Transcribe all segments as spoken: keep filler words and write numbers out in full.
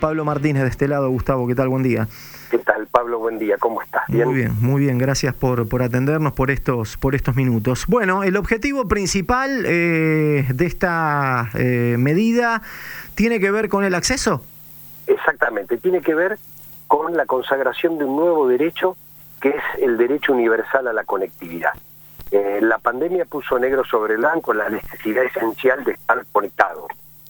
Pablo Martínez de este lado. Gustavo, ¿qué tal? Buen día. ¿Qué tal, Pablo? Buen día, ¿cómo estás? ¿Bien? Muy bien, muy bien, gracias por, por atendernos por estos, por estos minutos. Bueno, el objetivo principal eh, de esta eh, medida tiene que ver con el acceso. Exactamente, tiene que ver con la consagración de un nuevo derecho que es el derecho universal a la conectividad. Eh, la pandemia puso negro sobre blanco la necesidad esencial de estar conectados.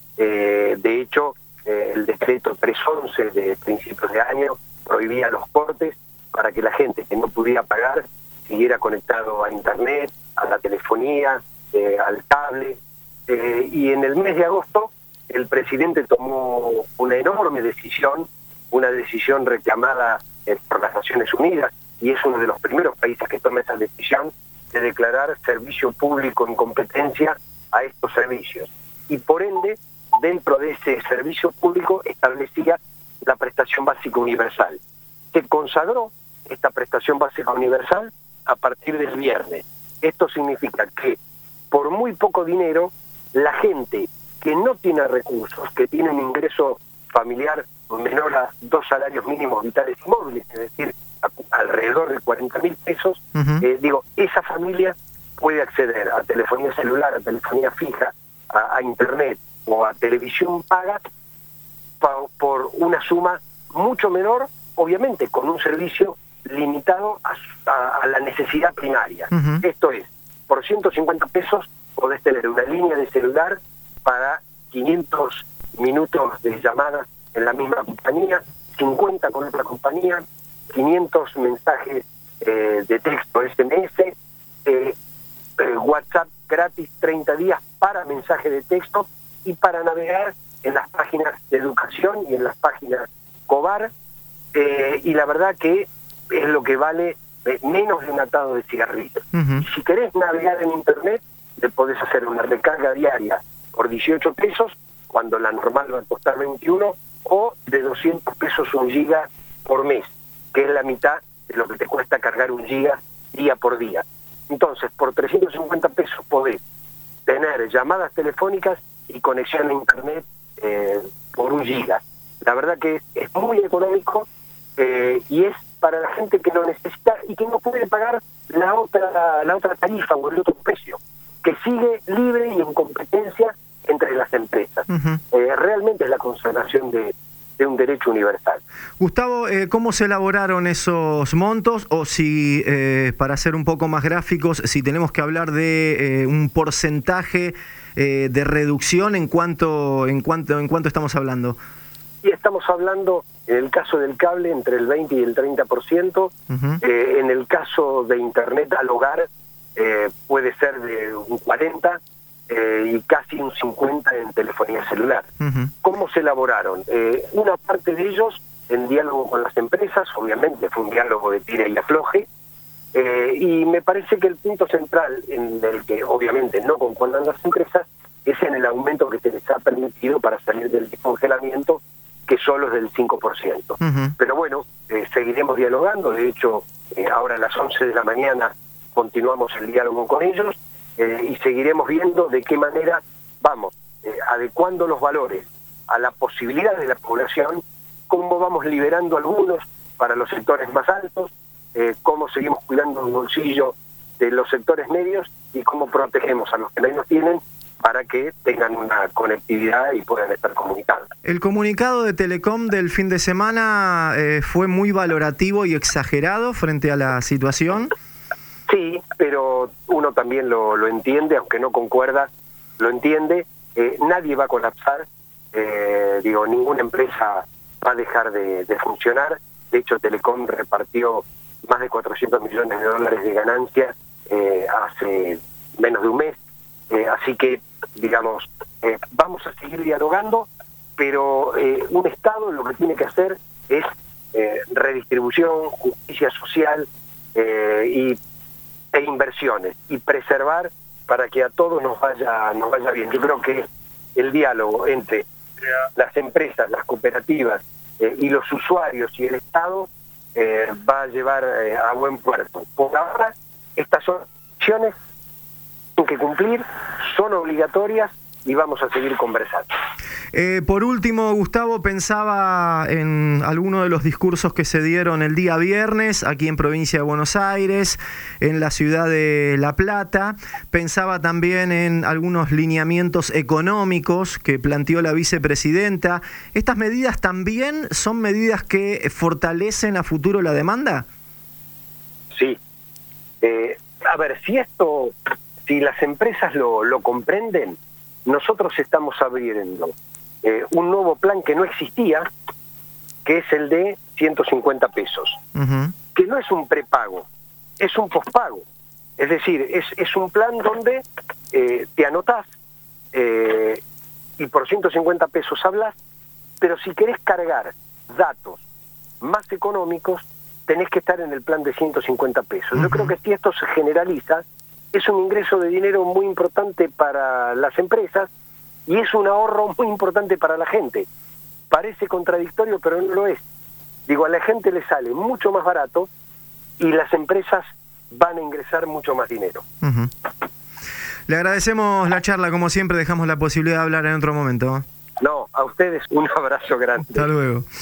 Eh, de hecho, eh, el decreto trescientos once de principios de año prohibía los cortes para que la gente que no pudiera pagar siguiera conectado a internet, a la telefonía, eh, al cable. Eh, y en el mes de agosto el presidente tomó una enorme decisión, una decisión reclamada eh, por las Naciones Unidas, y es uno de los primeros países que toma esa decisión de declarar servicio público en competencia a estos servicios. Y por ende, dentro de ese servicio público establecía la prestación básica universal. Se consagró esta prestación básica universal a partir del viernes. Esto significa que por muy poco dinero, la gente que no tiene recursos, que tiene un ingreso familiar menor a dos salarios mínimos vitales y móviles, es decir, a, alrededor de cuarenta mil pesos, uh-huh. eh, digo, esa familia puede acceder a telefonía celular, a telefonía fija, a, a internet o a televisión paga pa, por una suma mucho menor, obviamente con un servicio limitado a, a, a la necesidad primaria. Uh-huh. Esto es, por ciento cincuenta pesos podés tener una línea de celular para quinientos minutos de llamadas en la misma compañía, cincuenta con otra compañía, quinientos mensajes eh, de texto ese eme ese, eh, eh, WhatsApp gratis treinta días para mensaje de texto y para navegar en las páginas de educación y en las páginas COBAR, eh, y la verdad que es lo que vale eh, menos de un atado de cigarrillos. Uh-huh. Y si querés navegar en internet, le podés hacer una recarga diaria por dieciocho pesos, cuando la normal va a costar veintiuno, o de doscientos pesos un giga por mes, que es la mitad de lo que te cuesta cargar un giga día por día. Entonces, por trescientos cincuenta pesos podés tener llamadas telefónicas y conexión a internet eh, por un giga. La verdad que es, es muy económico eh, y es para la gente que lo necesita y que no puede pagar la otra, la otra tarifa o el otro precio, que sigue libre y en competencia entre las empresas. Uh-huh. Eh, realmente es la consagración de, de un derecho universal. Gustavo, eh, ¿cómo se elaboraron esos montos? O si, eh, para ser un poco más gráficos, si tenemos que hablar de eh, un porcentaje eh, de reducción, ¿en cuánto, en cuánto, en cuánto estamos hablando? Y estamos hablando, en el caso del cable, entre el veinte y el treinta por ciento. Uh-huh. Eh, en el caso de internet al hogar, eh, puede ser de un cuarenta por ciento. Eh, y casi un cincuenta por ciento en telefonía celular. Uh-huh. ¿Cómo se elaboraron? Eh, una parte de ellos en diálogo con las empresas, obviamente fue un diálogo de tira y afloje, eh, y me parece que el punto central en el que obviamente no concuerdan las empresas es en el aumento que se les ha permitido para salir del descongelamiento, que solo es del cinco por ciento. Uh-huh. Pero bueno, eh, seguiremos dialogando. De hecho, eh, ahora a las once de la mañana continuamos el diálogo con ellos. Eh, y seguiremos viendo de qué manera vamos eh, adecuando los valores a la posibilidad de la población, cómo vamos liberando algunos para los sectores más altos, eh, cómo seguimos cuidando el bolsillo de los sectores medios y cómo protegemos a los que menos tienen para que tengan una conectividad y puedan estar comunicando. El comunicado de Telecom del fin de semana eh, fue muy valorativo y exagerado frente a la situación. Sí, pero uno también lo, lo entiende, aunque no concuerda, lo entiende. Eh, nadie va a colapsar, eh, digo, ninguna empresa va a dejar de, de funcionar. De hecho, Telecom repartió más de cuatrocientos millones de dólares de ganancias eh, hace menos de un mes. Eh, así que, digamos, eh, vamos a seguir dialogando, pero eh, un Estado lo que tiene que hacer es eh, redistribución, justicia social eh, y e inversiones y preservar para que a todos nos vaya nos vaya bien. Yo creo que el diálogo entre las empresas, las cooperativas eh, y los usuarios y el Estado eh, va a llevar eh, a buen puerto. Por ahora, estas son acciones que tienen que cumplir, son obligatorias y vamos a seguir conversando. Eh, por último, Gustavo, pensaba en algunos de los discursos que se dieron el día viernes aquí en Provincia de Buenos Aires, en la ciudad de La Plata. Pensaba también en algunos lineamientos económicos que planteó la vicepresidenta. ¿Estas medidas también son medidas que fortalecen a futuro la demanda? Sí. Eh, a ver, si esto, si las empresas lo, lo comprenden, nosotros estamos abriendo eh, un nuevo plan que no existía, que es el de ciento cincuenta pesos, uh-huh. que no es un prepago, es un pospago. Es decir, es, es un plan donde eh, te anotás eh, y por ciento cincuenta pesos hablas, pero si querés cargar datos más económicos, tenés que estar en el plan de ciento cincuenta pesos. Uh-huh. Yo creo que si esto se generaliza, es un ingreso de dinero muy importante para las empresas y es un ahorro muy importante para la gente. Parece contradictorio, pero no lo es. Digo, a la gente le sale mucho más barato y las empresas van a ingresar mucho más dinero. Uh-huh. Le agradecemos la charla, como siempre, dejamos la posibilidad de hablar en otro momento. No, a ustedes un abrazo grande. Hasta luego.